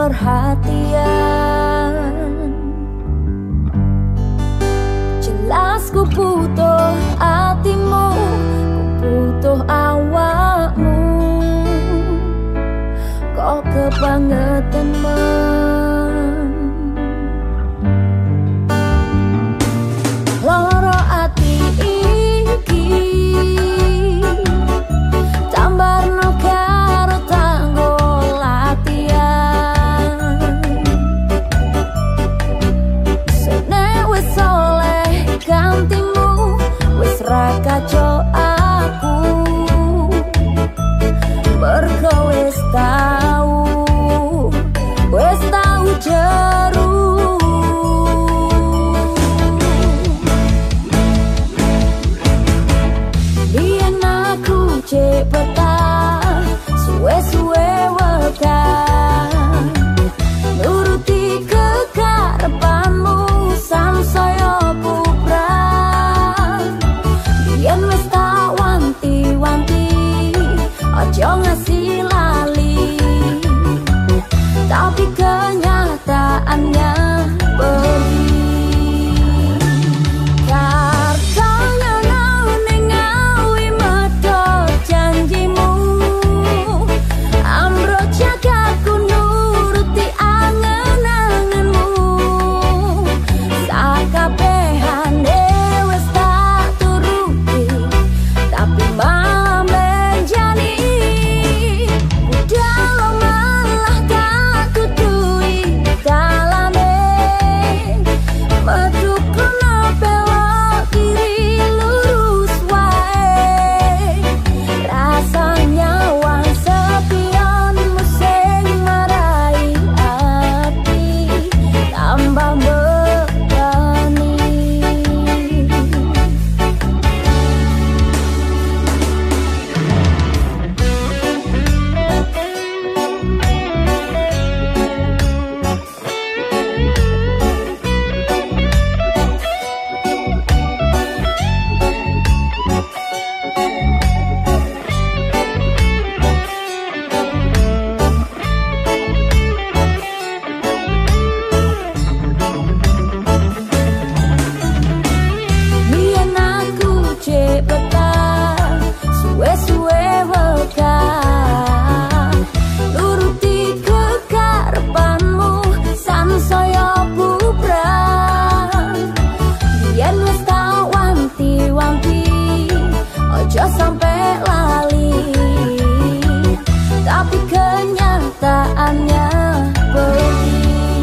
perhatian. Jelas ku butuh hatimu, ku butuh awakmu. Kok kebangetan men loro ati iki tambarno karo tanggo latihan. Sene wis oleh gantimu, wis ra kaco aku, mergo wis tau jeru. Biyen aku cek betah suwe-suwe wekah nuruti kekarepanmu sansaya bubrang. Biyen wis tak wanti-wanti aja ngasih lali, tapi kenyataannya pergi. Kartanya ning awi medhot janjimu, amro jagatku nuruti angen-angenmu. Sakabehane wis tak turuti, tapi malah menjani budal malah tak tutui dalane. Metu kono belok kiri lurus wae, rasanya wang sepionmu sing marai ati tambah bebani. Biyen aku cek betah suwe-suwe wekah nuruti kekarepanmu sansaya bubrang. Biyen wis tak wanti-wanti aja sampe lali, tapi kenyataannya pergi.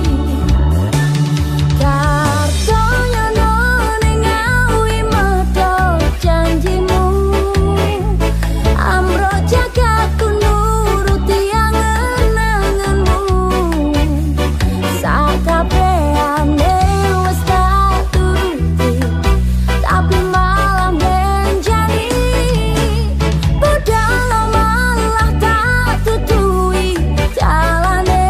Kartanya ning awi medhot janjimu, amro jagatku nuruti angen-angenmu. Sakabehane wis tak turuti, tapi malah menjani budal malah tak tutui dalane.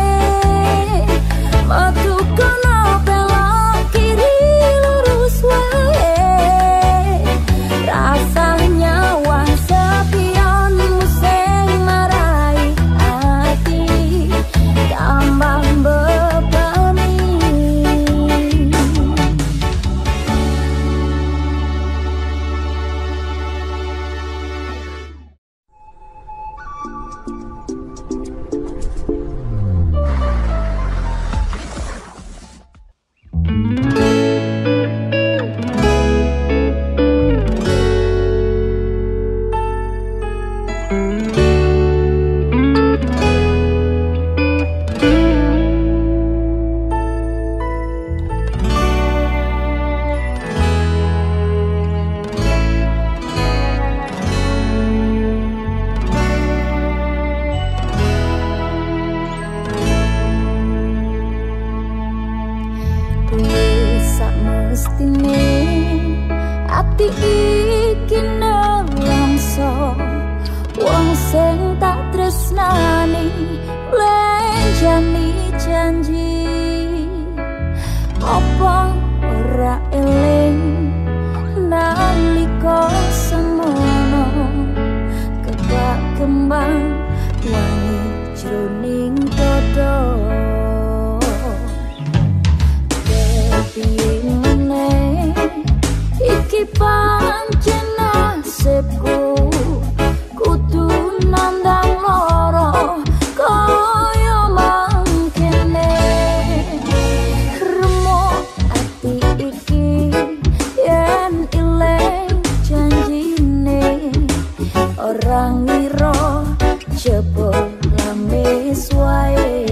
Metu kono belok kiri lurus wae, rasanya wang sepionmu sing marai ati tambah bebani. Sak mestine ati iki nelongso, wong sing tak tresnani lenjani janji. Apa ora eling nalika semono kebak kembang wangi jroning dada. orang ngira jebol lamis wae.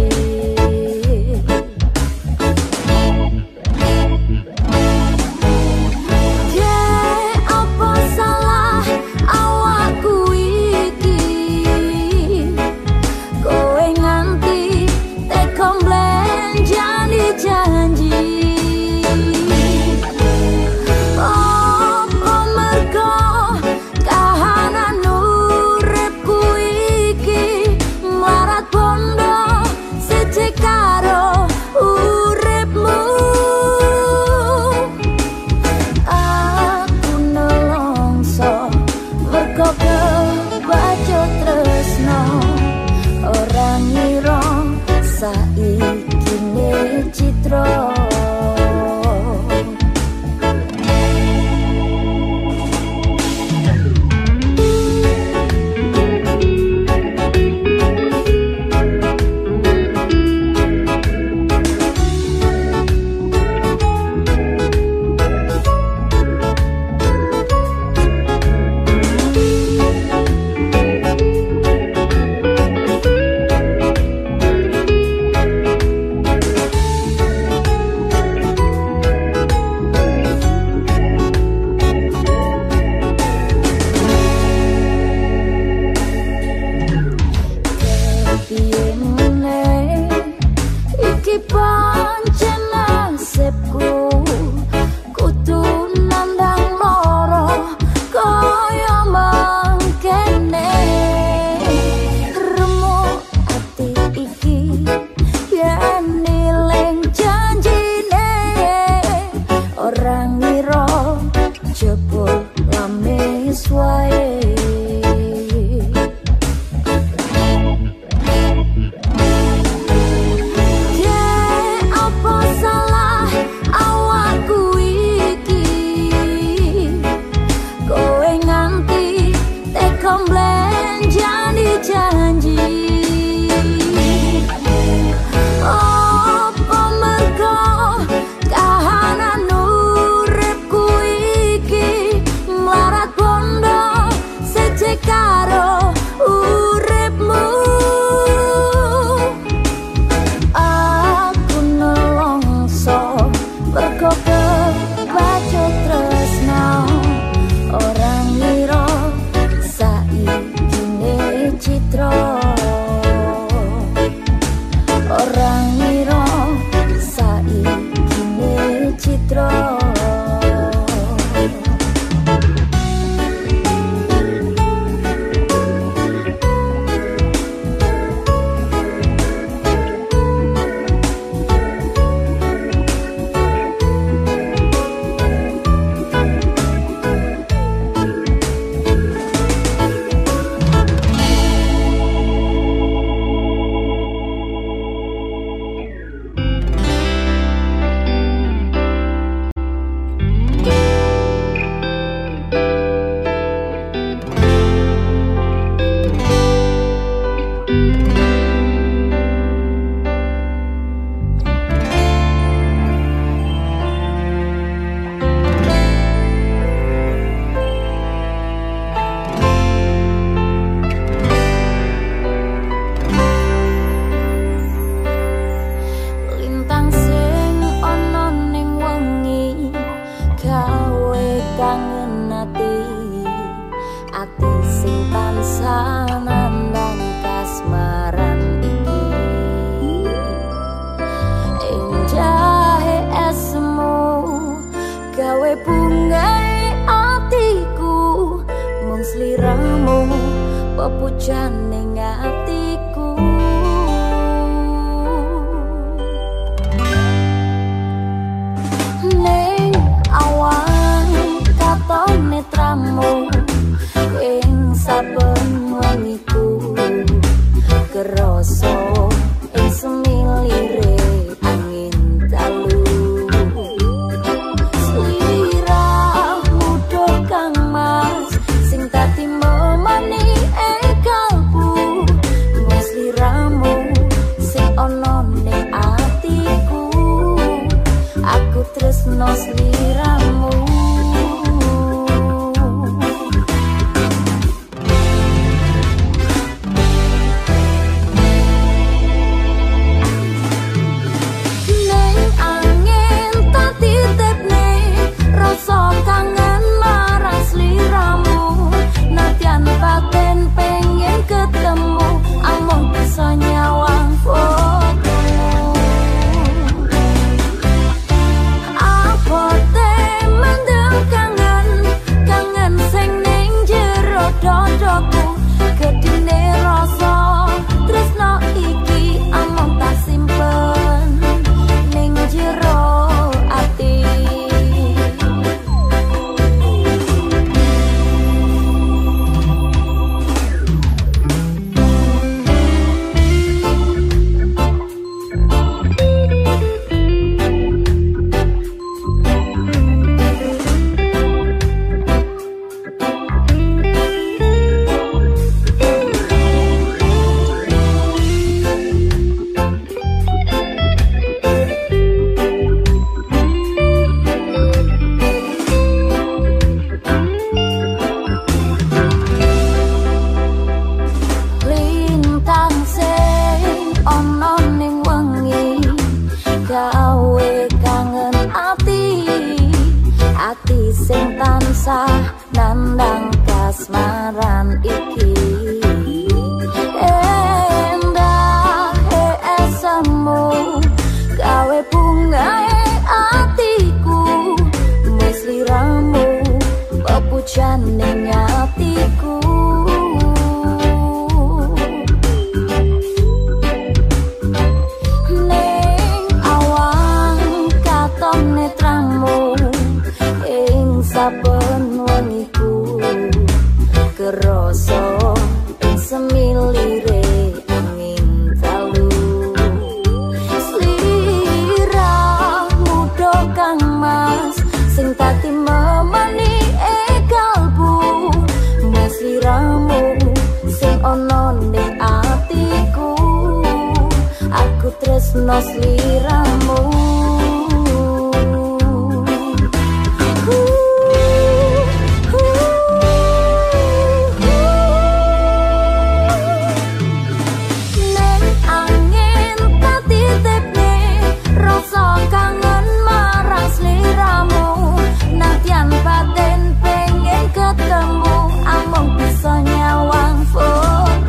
ngrungokno sliramu.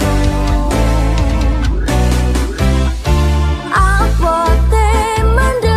Mendem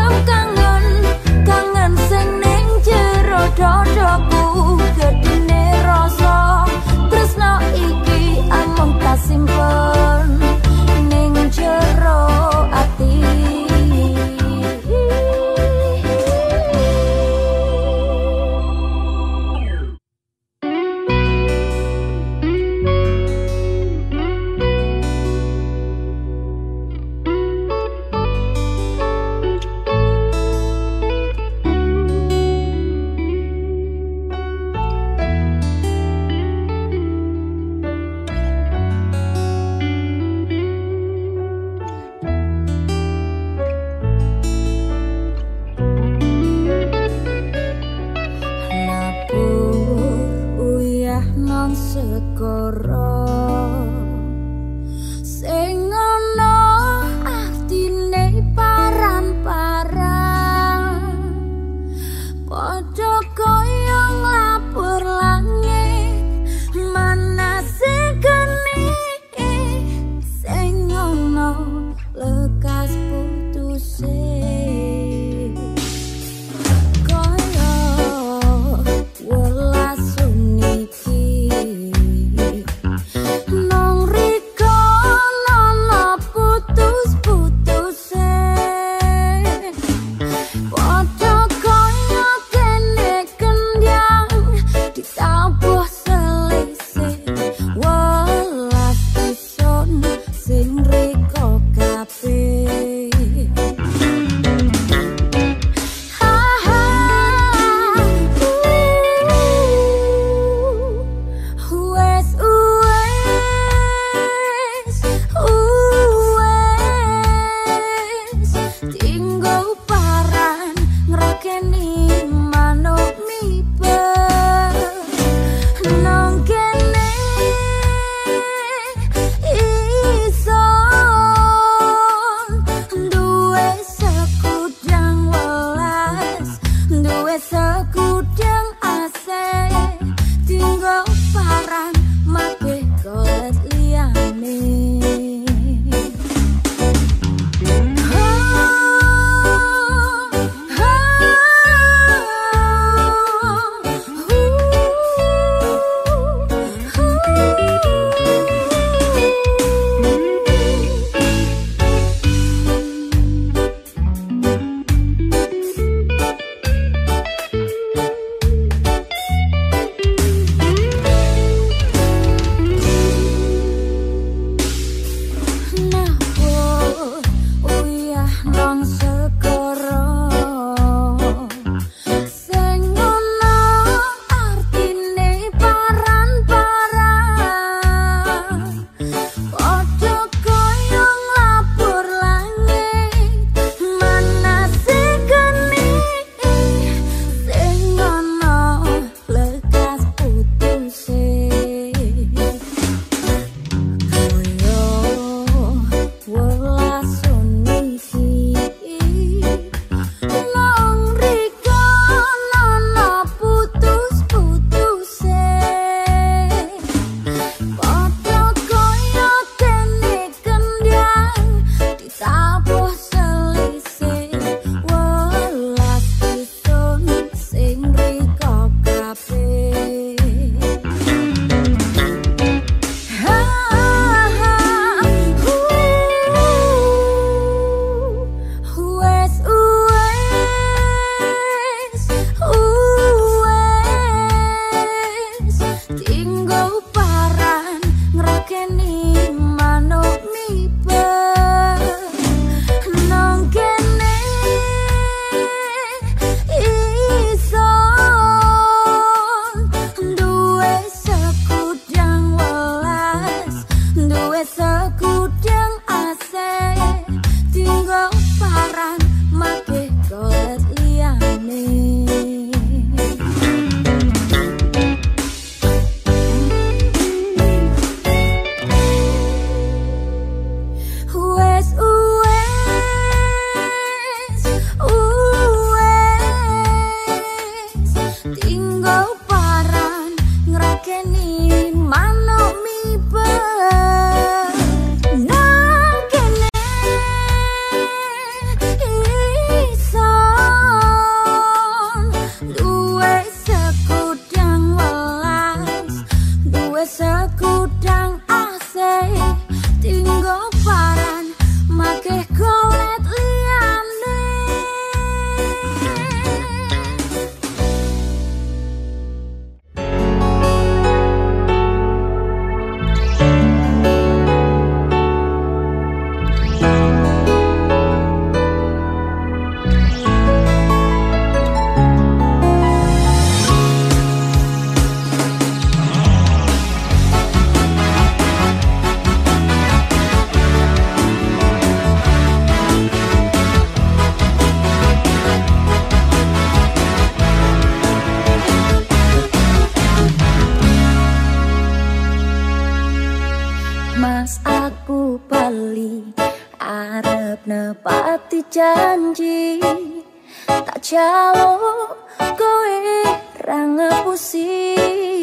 Mas aku bali arep nepati janji tak jalo kowe ra ngapusi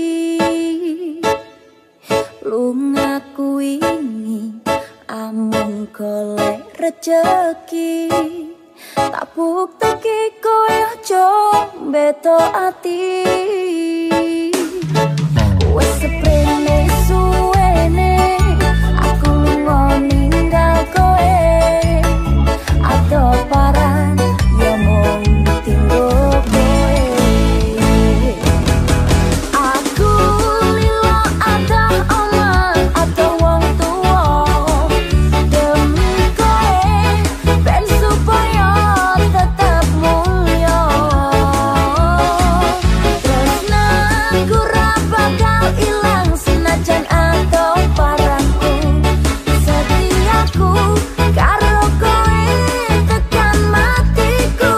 lungaku ini amung golek rejeki tak bukteke kowe aja beto ati wes seprene suwene aku lunga ninggal kowe atau paran ya mung tinggo kowe aku lilo ada omah atau wong tuwa demi kowe ben supaya tetap mulya tresnaku ra bakal ilang senajan atau paranku setiaku karo kowe tekan matiku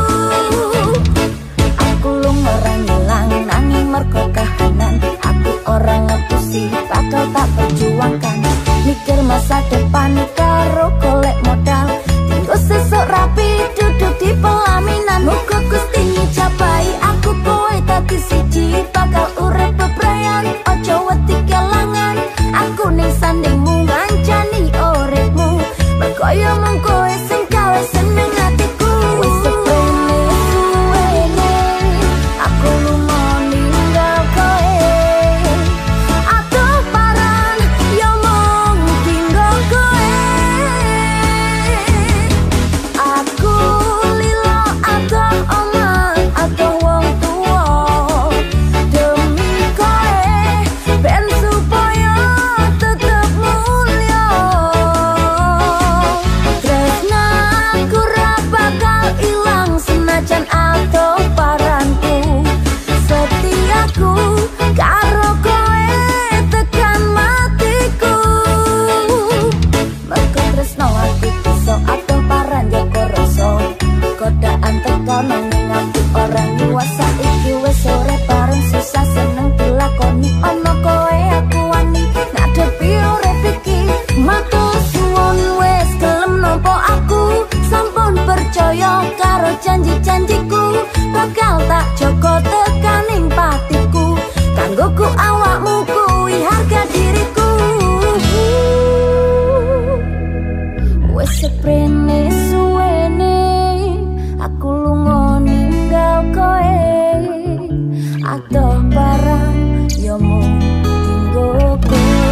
aku lunga ora ngilang nanging mergo kahanan aku orang ngapusi bakal tak perjuangkan mikir masa depan karo golek modal tinggo sesuk rapi duduk di pelaminan muga Gusti ngijabahi aku kowe dadi siji bakal urip bebrayan aja wedi kelangan aku ning sandingmu ngancani uripmu mergo yo mung kowe sing gawe seneng atiku wis seprene suwene aku lunga ninggal kowe atuh paran yo mung tinggo kowe aku lilo atuh omah atuh wong tuwa demi kowe ben supaya tetep mulya tresnaku ra bakal ilang senajan atuh paranku setiaku karo kowe tekan matiku mergo tresno aku iso atuh paran jaga rasa godaan teko nanging aku orang nyuwasa iki wis sore bareng susah seneng dilakoni ana kowe aku wani ngadepi urip iki matur suwun wis gelem nampa aku sampun percaya karo janji-janjiku bakal tak jaga tekaning patiku kanggoku awakmu kuwi harga diriku wis seprene suwene aku lunga ninggal kowe atuh barang yo mung tinggo kowe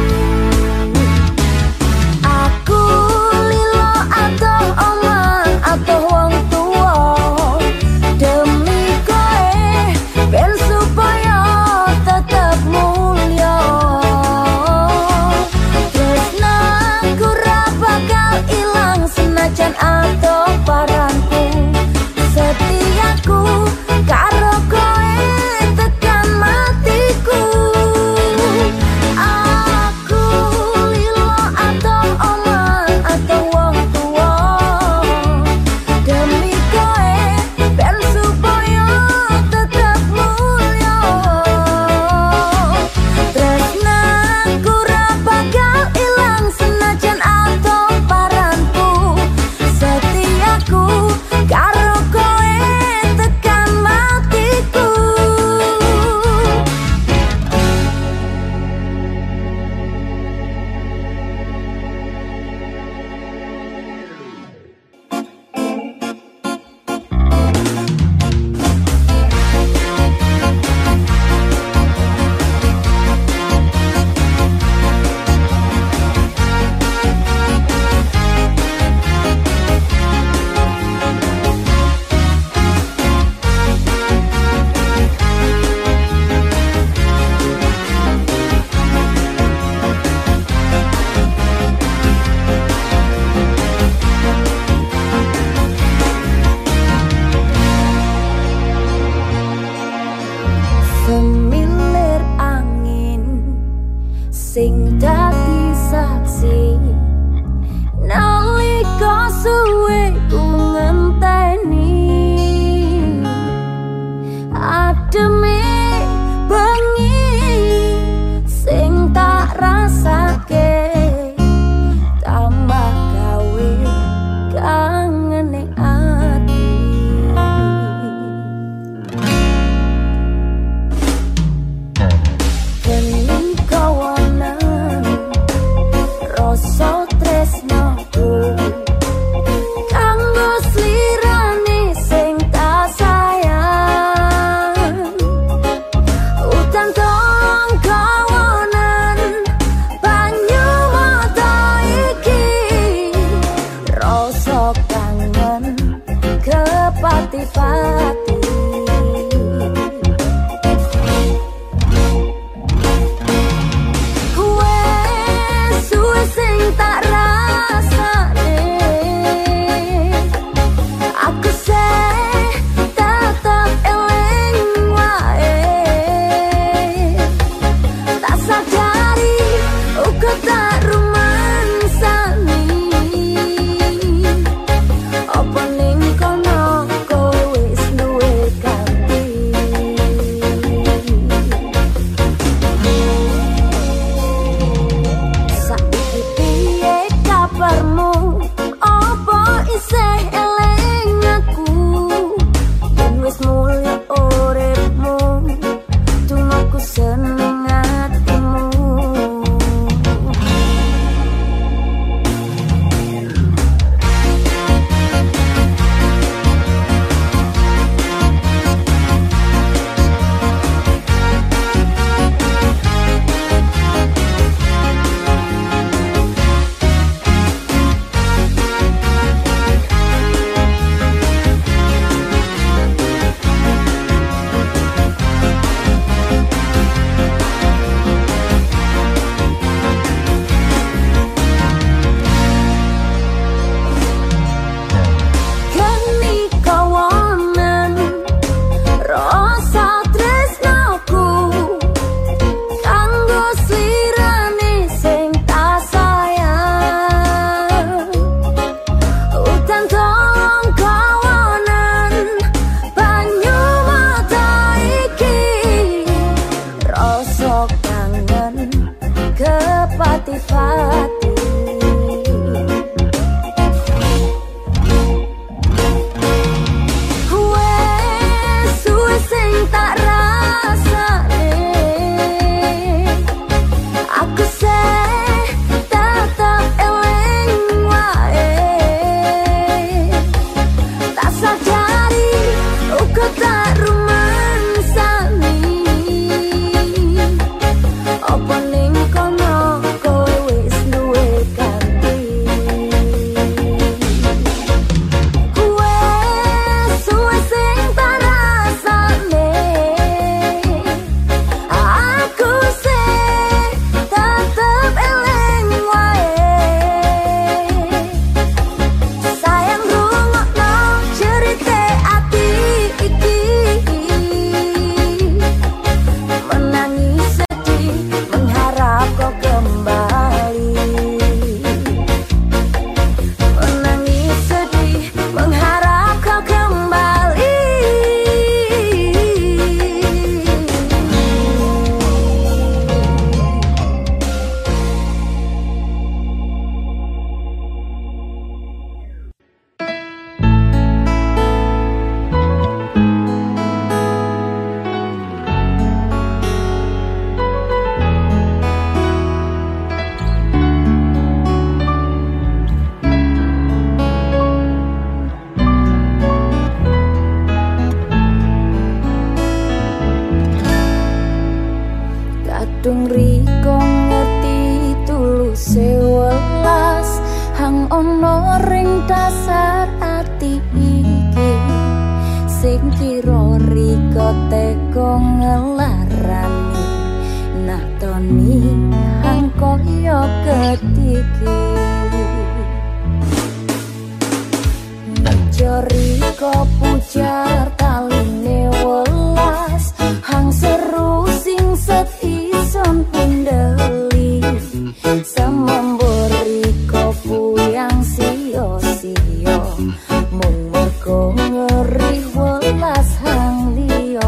aku lilo atuh omah atuh wong tuwa demi kowe ben supaya tetep mulya tresnaku ra bakal ilang senajan atuh paranku setiaku karo kowe tekan matiku aku lilo atuh omah atuh wong tuwa demi kowe ben supaya tetep mulya tresnaku ra bakal ilang senajan atuh paranku setiaku karo kowe tekan matiku semilir angin sing dadi saksi nalika suwe ku ngenteni ademe bengi sing tak rasake Kadung riko ngerti tuluse welas hang ana ring dasar ati iki sing kira riko teko ngelarani natoni hang koyo ketiki Jori ko pujar taline welas hang seru sing setison pundeli semembori ko puyang sio-sio mung mergo ngeri welas hang liya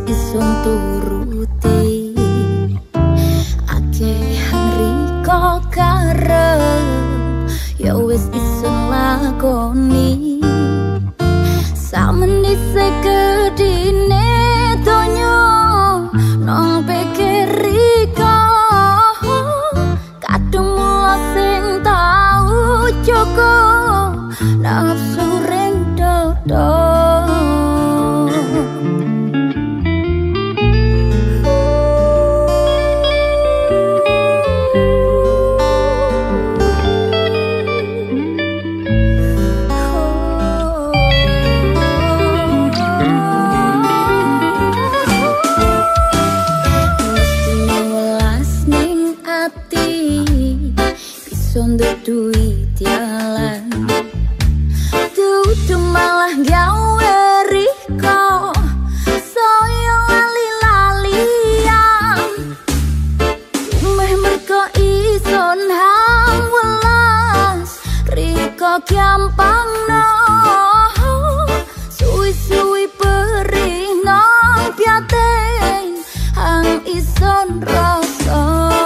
isun turuti akeh riko karep ya wis isun lakoni sameni sekedine donya nang pikir riko kadung mula sing tau joko nafsu ring dodo. Duit jalan dudu malah gawe riko saya lali-lalian meh merko ison hang welas riko gampang no suwi-suwi perih nang piateng hang ison rasa.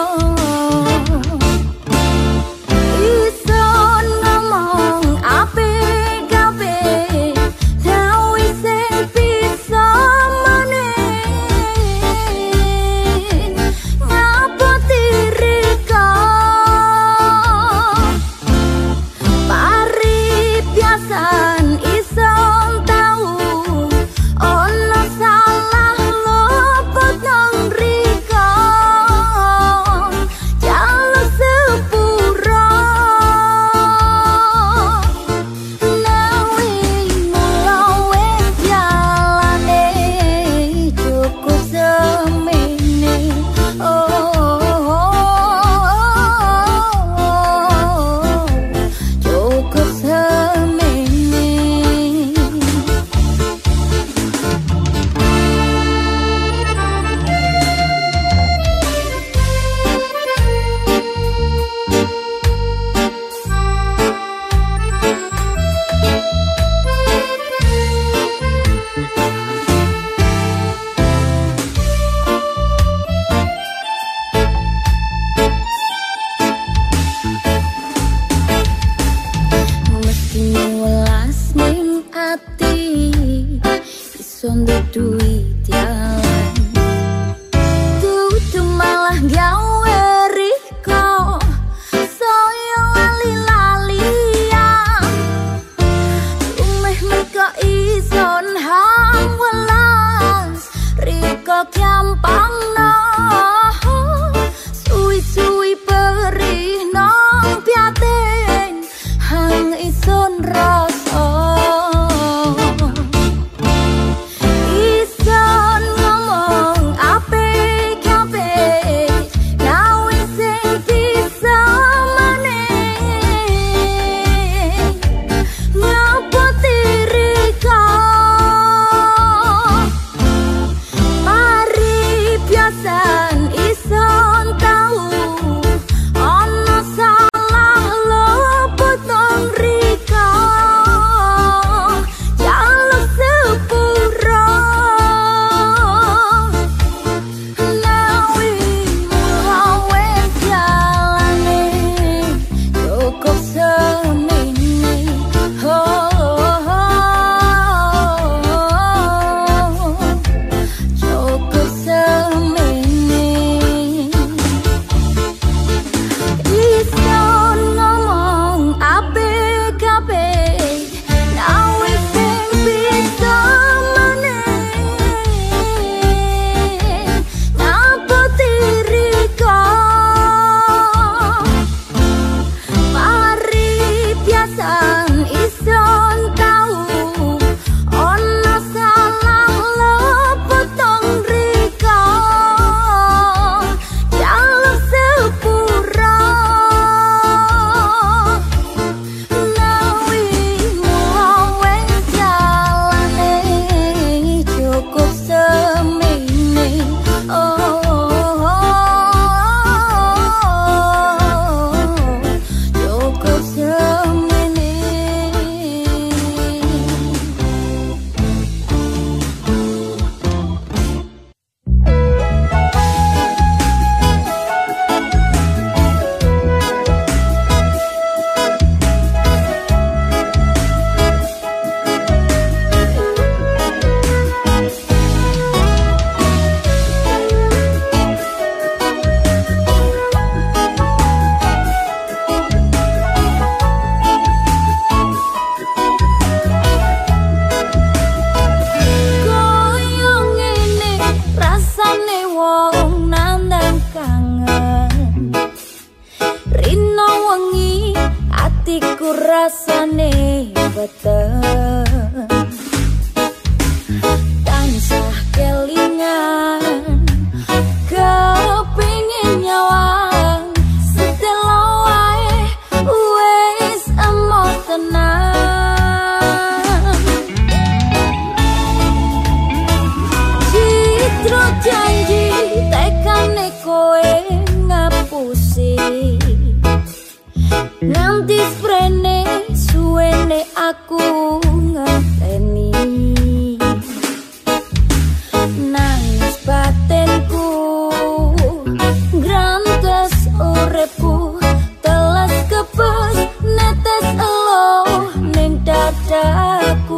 Duit jalan dudu malah gawe riko saya lali-lalian umeh merko ison hang welas riko gampang no suwi-suwi perih nang piateng hang ison rasa. janji tekane kowe ngapusi nganti sprene suwene aku ngenteni nangis batinku grantes uripku telas kepes netes elo ning dadaku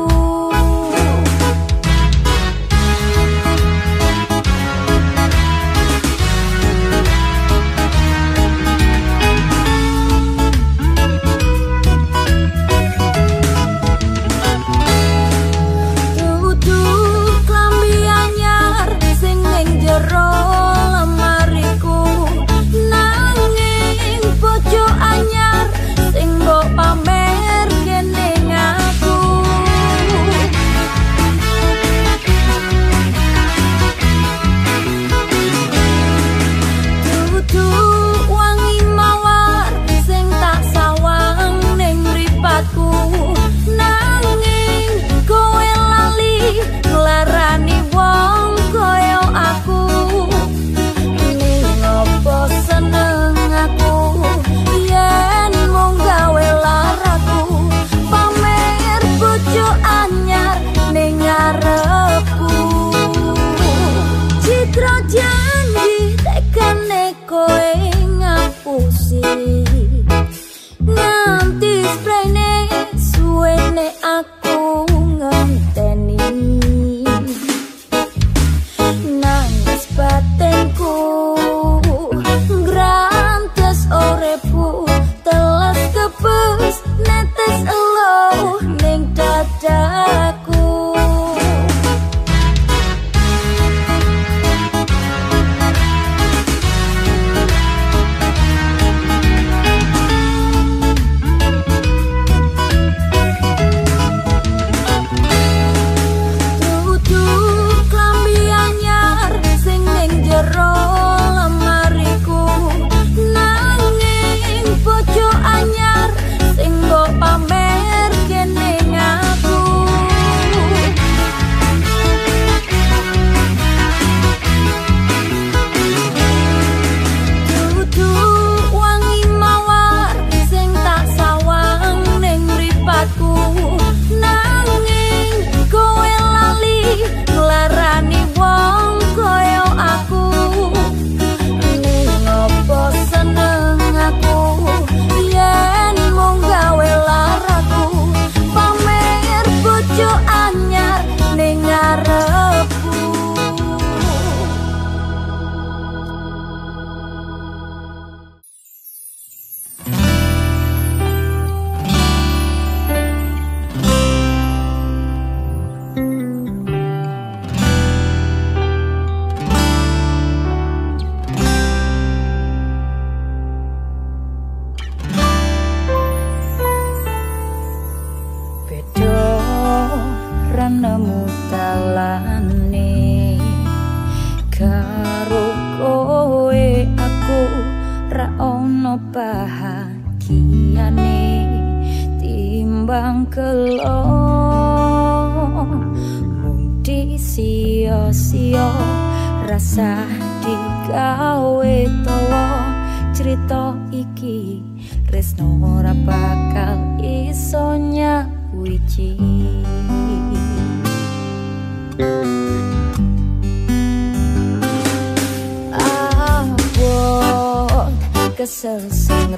Kesel sing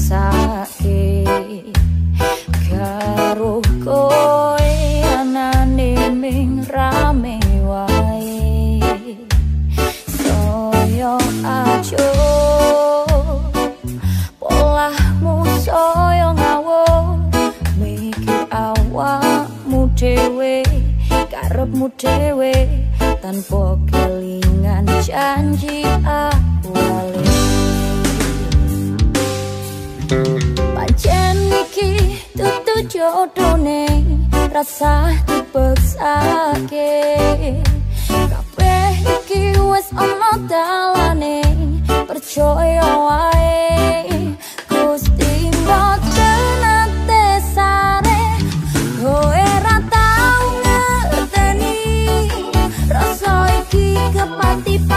rasake karo koe anane ming rame wae soyo ajo polahmu soyo ngawur mikir awakmu dhewe karepmu dhewe tanpa kelingan janji awale. Pancen iki dudu jodone rasa dipeksake kabeh iki wis ana dalane percaya wae Gusti mboten ate sare kowe ra tau ngerteni rasa iki kepati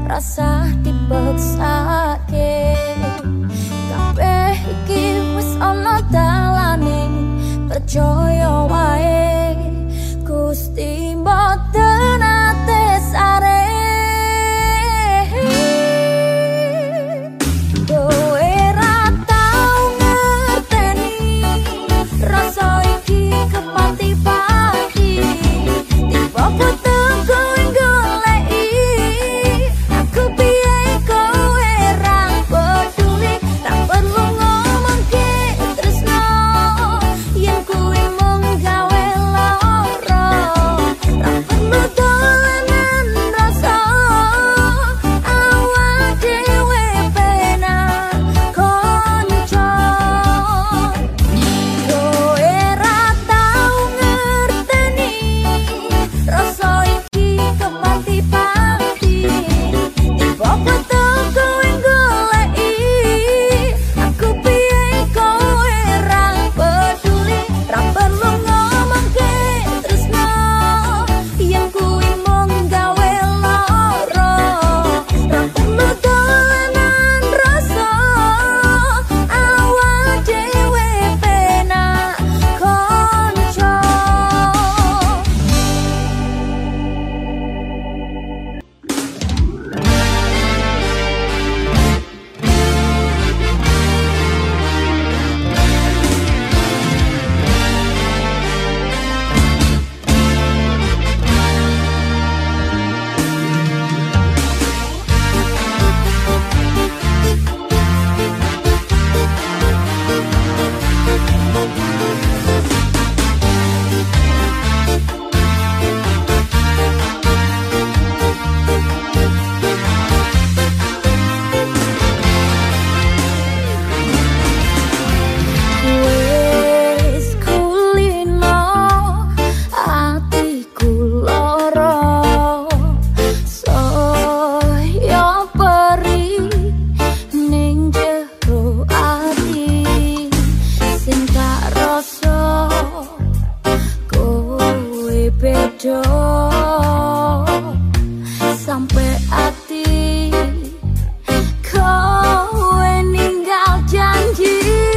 rasa dipeksake. Kabeh iki wis ana dalane, percaya wae Gusti mboten ate sare. Kowe ra tau ngerteni rasa iki kepati-pati, tiba butuh kowe goleki. Aku piye kowe ra peduli, ra perlu ngomongke tresno, yen kowe mung gawe lara. Ra perlu dolanan rasa, awak dhewe penak kanca. Kowe ra tau ngerteni rasa iki kepati-pati, tiba butuh kowe goleki. Aku piye kowe ra peduli, ra perlu ngomongke tresno, yen kowe mung gawe lara. Ra perlu dolanan rasa, awak dhewe penak kanca. Wis kulino atiku lara, saya peri ning jero ati, sing tak rasa kowe beda. Sampai ati kowe ninggal janji.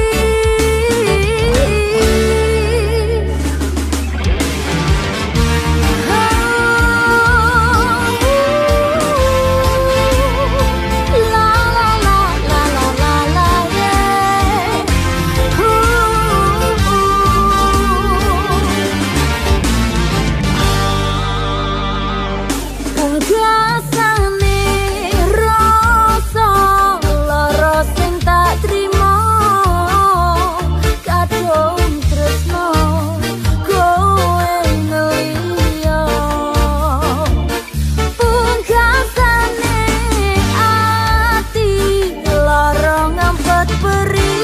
Pungkasane rasa lara sing tak trimo, kadung tresno kowe ngeliya. Pungkasane ati lara ngampet peri,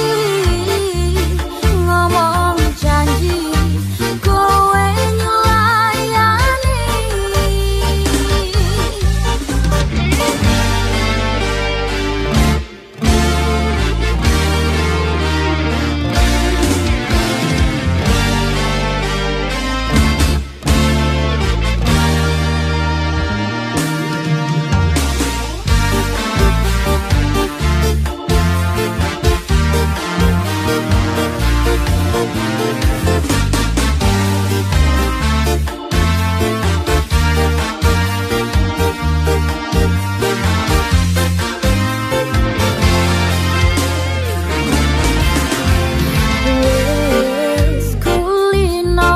ngomong janji kowe nyulayani. Wis kulino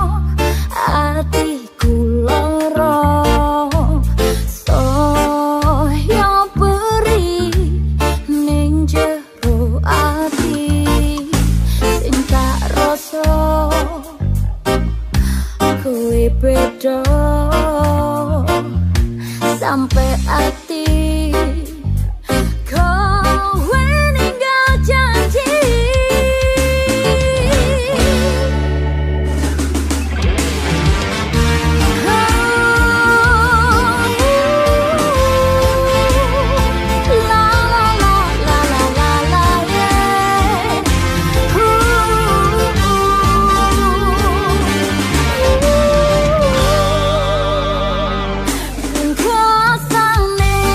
atiku lara, saya peri ning jero ati, sing tak rasa kowe beda. Sampai ati kowe ninggal janji. Pungkasane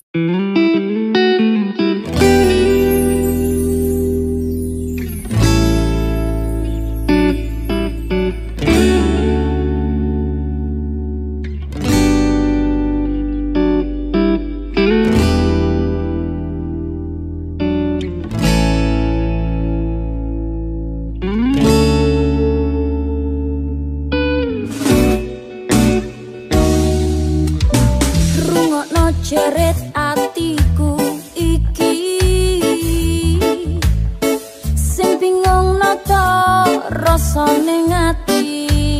Jerit atiku iki sing bingung nata rasane ngati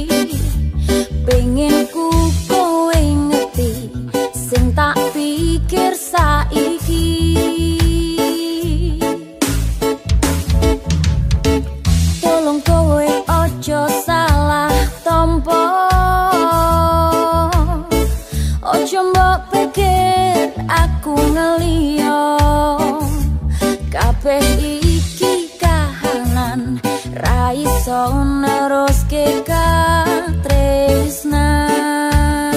pengen ku kowe ngerti sing tak pikir saiki tolong kowe ojo salah tompo ojo mbok pikir aku ngeliyo kabeh iki kahanan ra iso neruske katresnan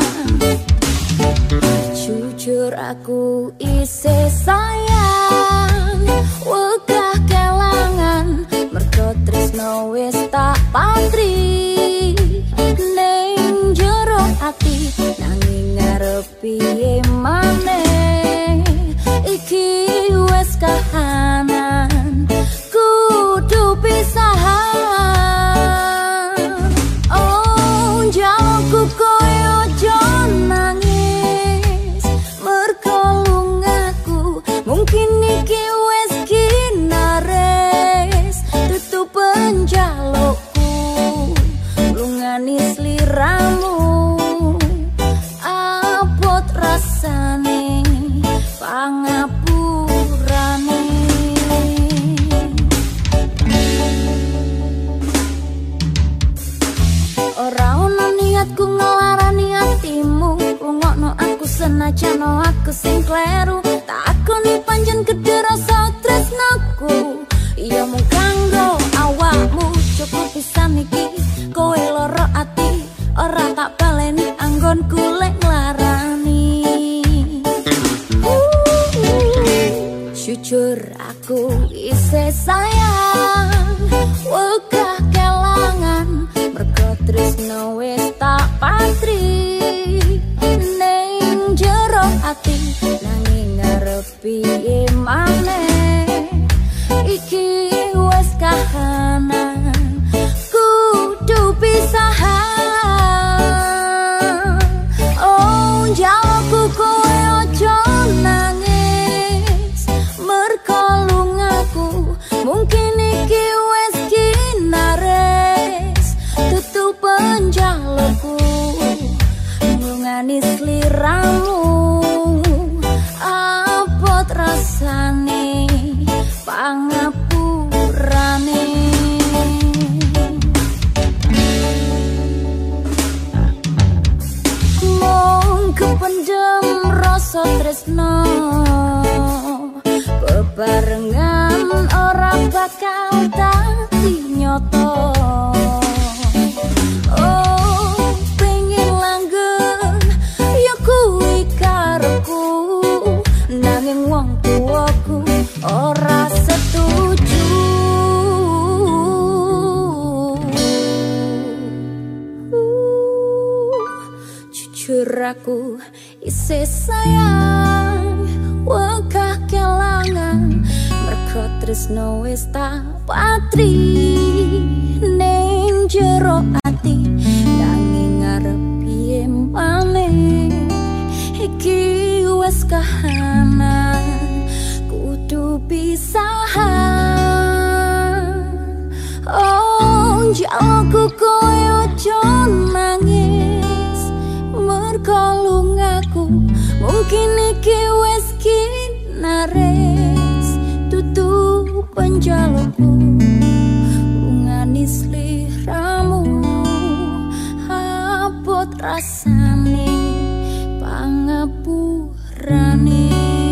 jujur aku isih sayang wegah kelangan mergo tresno wis tak patri ning jero ati nanging piye maneh iki wes kahanan kudu pisahan oh jauhku koyo ojo nangis mergo lungaku mungkin iki wes kinares tutup penjalukku lungani sliramu rasane pangapurane ora ono niatku ngelarani atimu rungokno aku senajan aku sing kleru takoni panjen gedhe rasa tresnaku iya mung kanggo awakmu cukup pisan iki kowe lara ati ora tak baleni anggonku lek nglarani jujur aku isih sayang wegah kelangan mergo tresno wis tak patri ning jero ati nanging arep piye maneh iki wis kahanan kudu pisahan oh jauhku kowe ojo nangis mergo lungaku mungkin iki wis kinares tutup penjalukku ngungani sliramu abot rasane pangapurane mung kependem rasa tresno bebarengan ora bakal dadi nyoto oh pengen langgeng ya kuwi karepku nanging wong tuaku ora setuju jujur aku isih sayang wegah kelangan mergo tresno wis tak patri ning jero ati nanging arep piye maneh iki wis kahanan kudu pisahan oh jauhku kowe ojo nangis mergo lungaku mungkin iki wis kinares tutup penjalukku lungani sliramu abot rasane pangapurane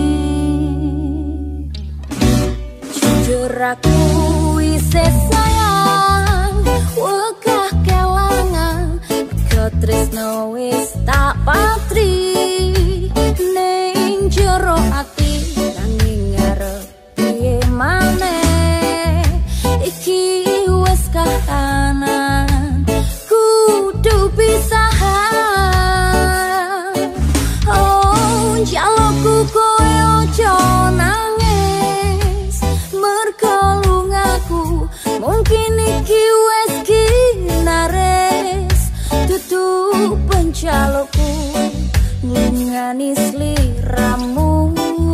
jujur aku isih sayang wegah kelangan mergo tresno wis tak patri ning jero sliramu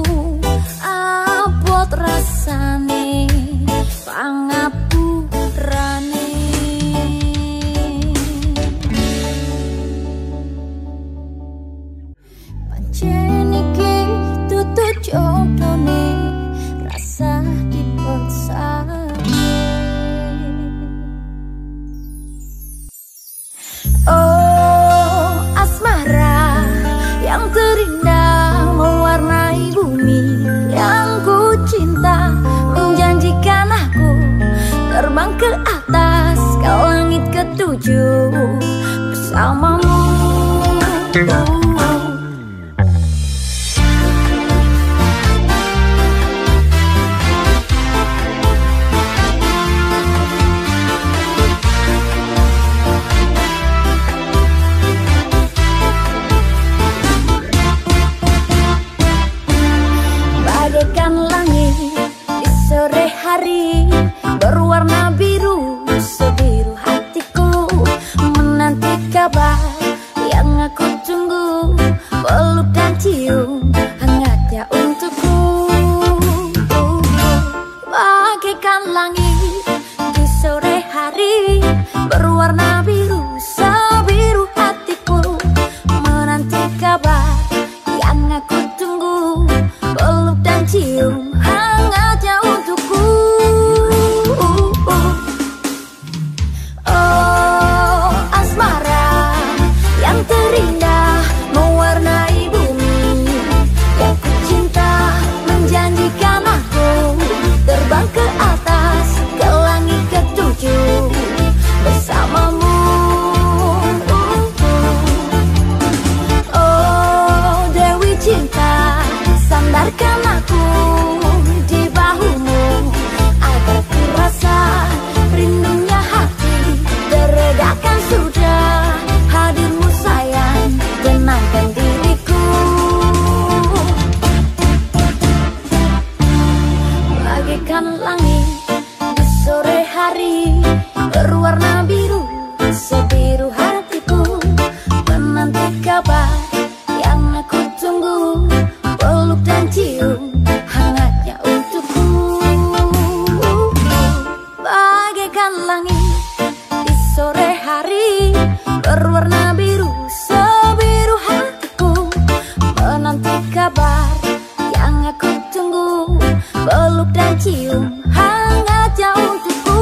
abot rasane pangapurane. Pancen iki dudu jodone rasa dipersane. Oh asmara yang terindah mewarnai bumi yang ku cinta, menjanjikan aku terbang ke atas ke langit ketujuh bersamamu. Bagaikan langit di sore hari berwarna biru, sebiru hatiku menanti kabar yang aku tunggu, peluk dan cium hangatnya untukku. Bagaikan langit di sore hari berwarna biru, sebiru hatiku menanti kabar yang aku tunggu, peluk dan cium hangatnya untukku. Oh asmara yang terindah mewarnai bumi yang ku cinta, menjanjikan aku terbang ke atas ke langit ketujuh bersamamu. Oh Dewi cinta, sandarkan aku di bahumu agar ku rasa rindunya hati teredakan sudah hadirmu sayang, tenangkan diriku. Bagaikan langit di sore hari berwarna biru, sebiru hatiku menanti kabar yang aku tunggu, peluk dan cium hangatnya untukku. Bagaikan langit di sore hari berwarna biru, sebiru hatiku menanti kabar yang aku tunggu, peluk dan cium hangatnya untukku.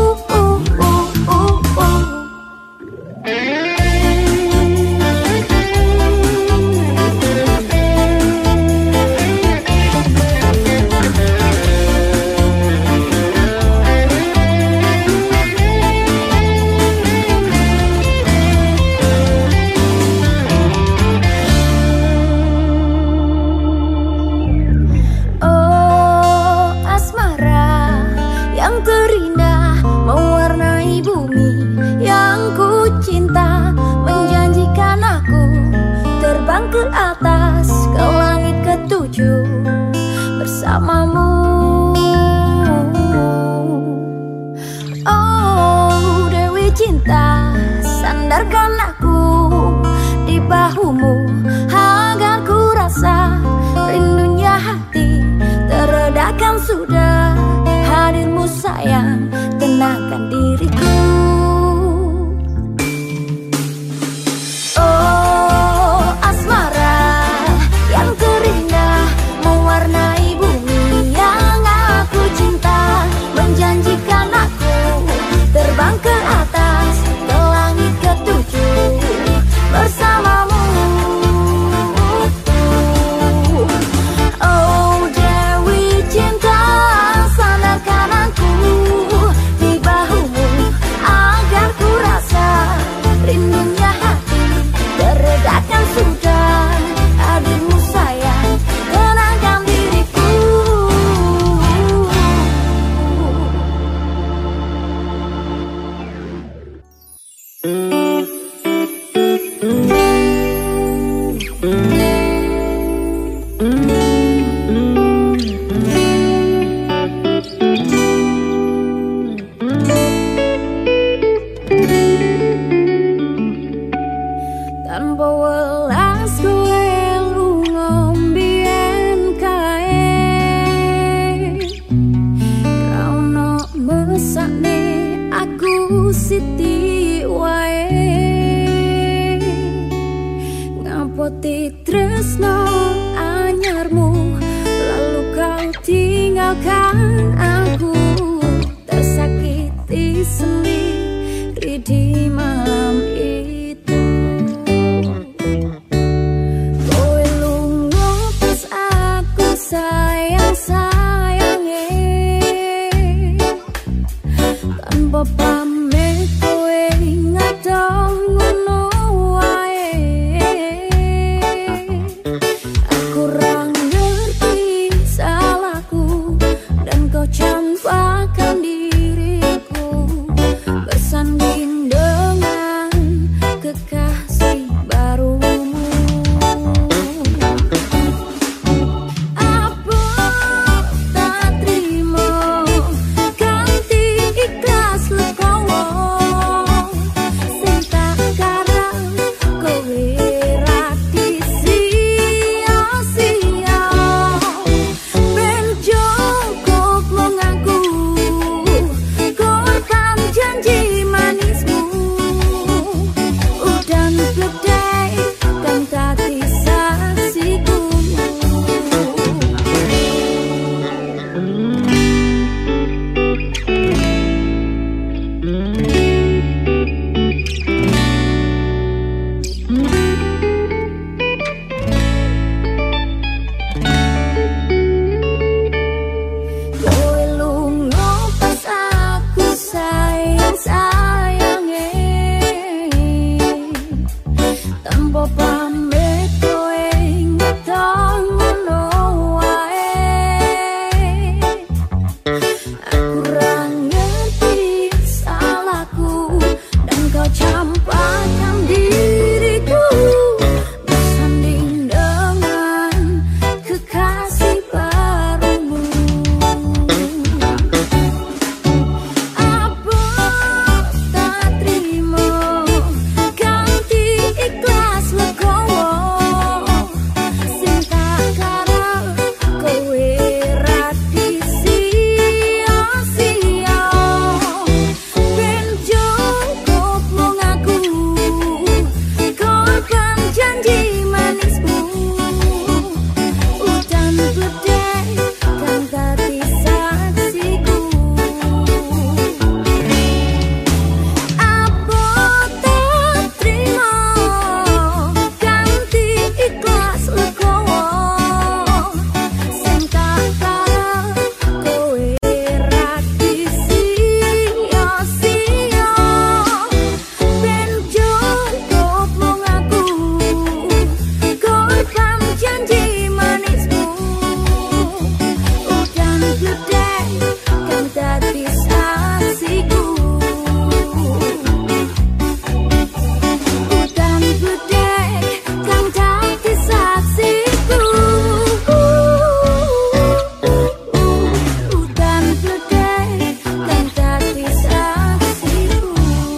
Oh asmara yang terindah mewarnai bumi yang ku cinta, menjanjikan aku terbang ke atas ke langit ketujuh bersamamu. Oh Dewi cinta, sandarkan aku di bahumu agar ku rasa rindunya hati teredakan sudah hadirmu sayang, tenangkan diriku. Oh asmara yang terindah mewarnai bumi yang aku cinta, menjanjikan aku terbang ke atas ke langit ketujuh bersamamu. Oh Dewi cinta, sandarkan aku di bahumu agar ku rasa rindunya hati teredakan sudah hadirmu sayang, tenangkan diriku. Tanpa welas kowe lunga mbien, tinggalkan aku tersakiti sendiri di malam itu. Kowe lunga pas aku sayang-sayange, tanpa pamit kowe ngadong ngono wae. Aku ra ngerti salahku dan kau campakkan diriku bersanding dengan kekasih barumu. Apa tak terima ganti ikhlas legowo, sing tak karang kowe ra disia-sia. Ben cukup mengaku korban janji manismu, udan gledai kan tadi saksiku. Kowe lunga pas aku sayang-sayange, tanpa pamit kowe ngadong ngono wae. Aku ra ngerti salahku dan kau campakkan diriku bersanding dengan kekasih barumu. Apa tak terima ganti ikhlas legowo, sing tak karang kowe ra disia-sia. Ben cukup mengaku korban janji manismu, udan gledai kan tadi saksiku. Apa tak terima ganti ikhlas legowo, sing tak karang kowe ra disia-sia. Ben cukup mengaku korban janji manismu, udan gledai kan tadi saksiku. Udan gledai kan tadi saksiku. Udan gledai kan tadi saksiku.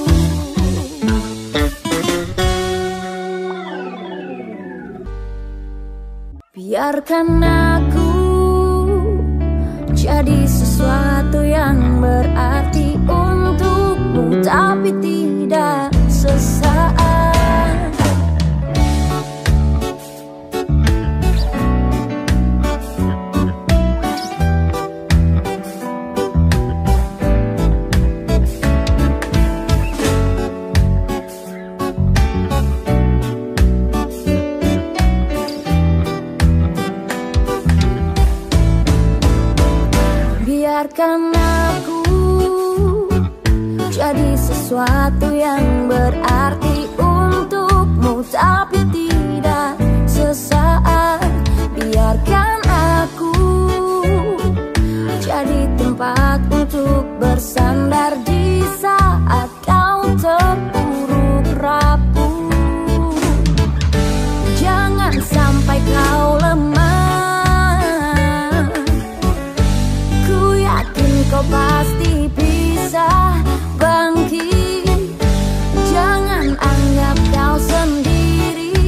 Biarkan aku jadi sesuatu yang berarti untukmu, tapi tidak sesaat. Biarkan aku jadi sesuatu yang berarti untukmu, tapi tidak sesaat. Biarkan aku jadi tempat untuk bersandar di saat kau terpuruk rapuh. Jangan sampai kau lemah, ku yakin kau pasti bisa bangkit. Jangan anggap kau sendiri,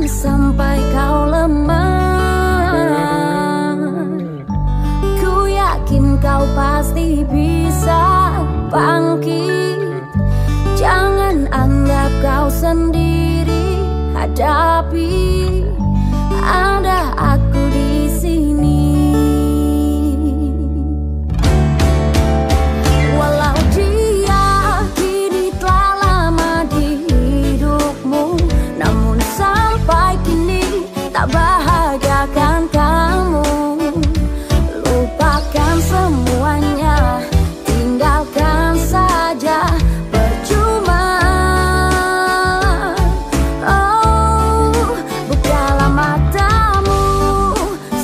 sampai kau lemah. Ku yakin kau pasti bisa bangkit. Jangan anggap kau sendiri, hadapi, ada aku di sini. Walau dia kini telah lama di hidupmu, namun sampai kini tak bahagiakan kamu. Lupakan semuanya, tinggalkan saja, percuma. Oh, bukalah matamu,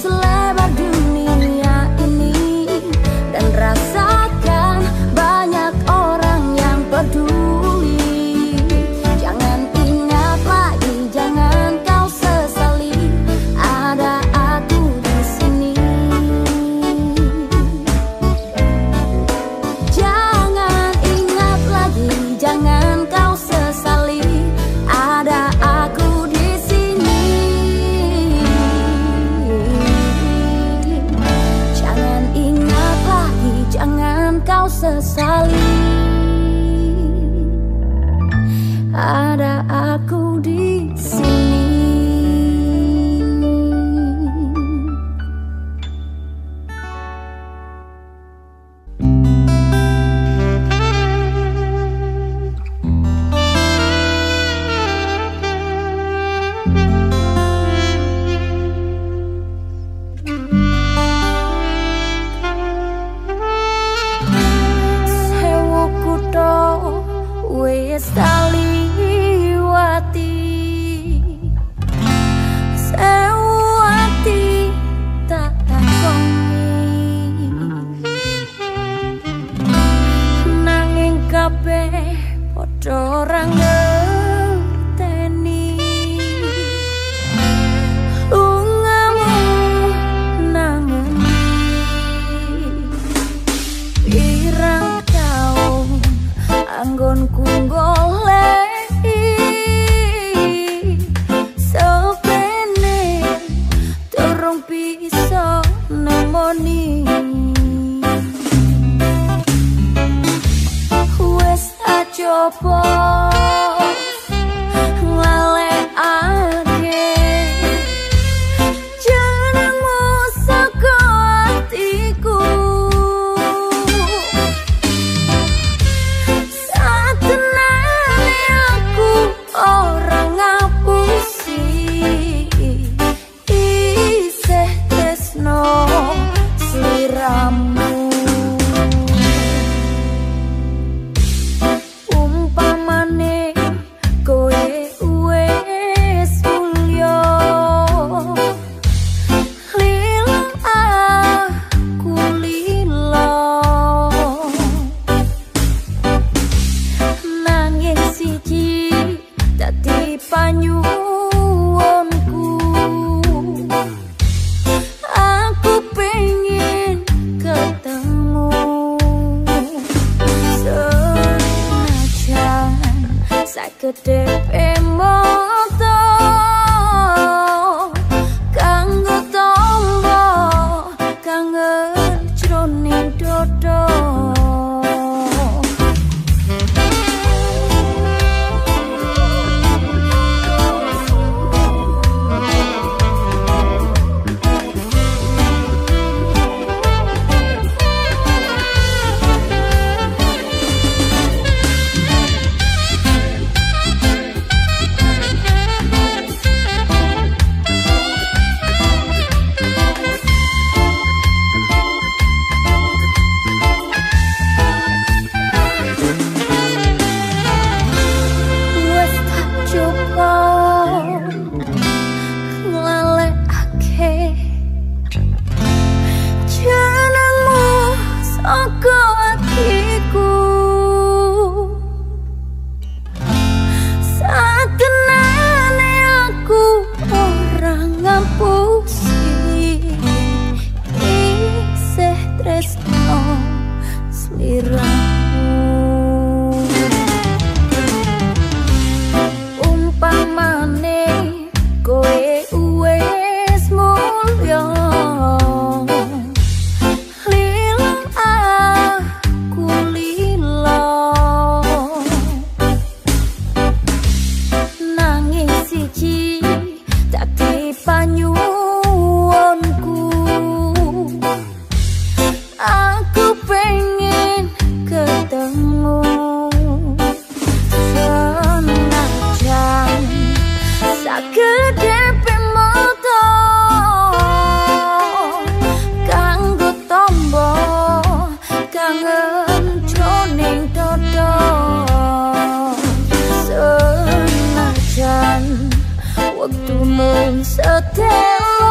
waktu mung setelo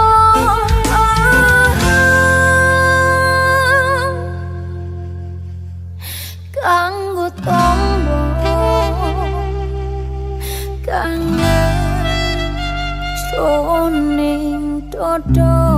kanggo tombo kangen jroning dodo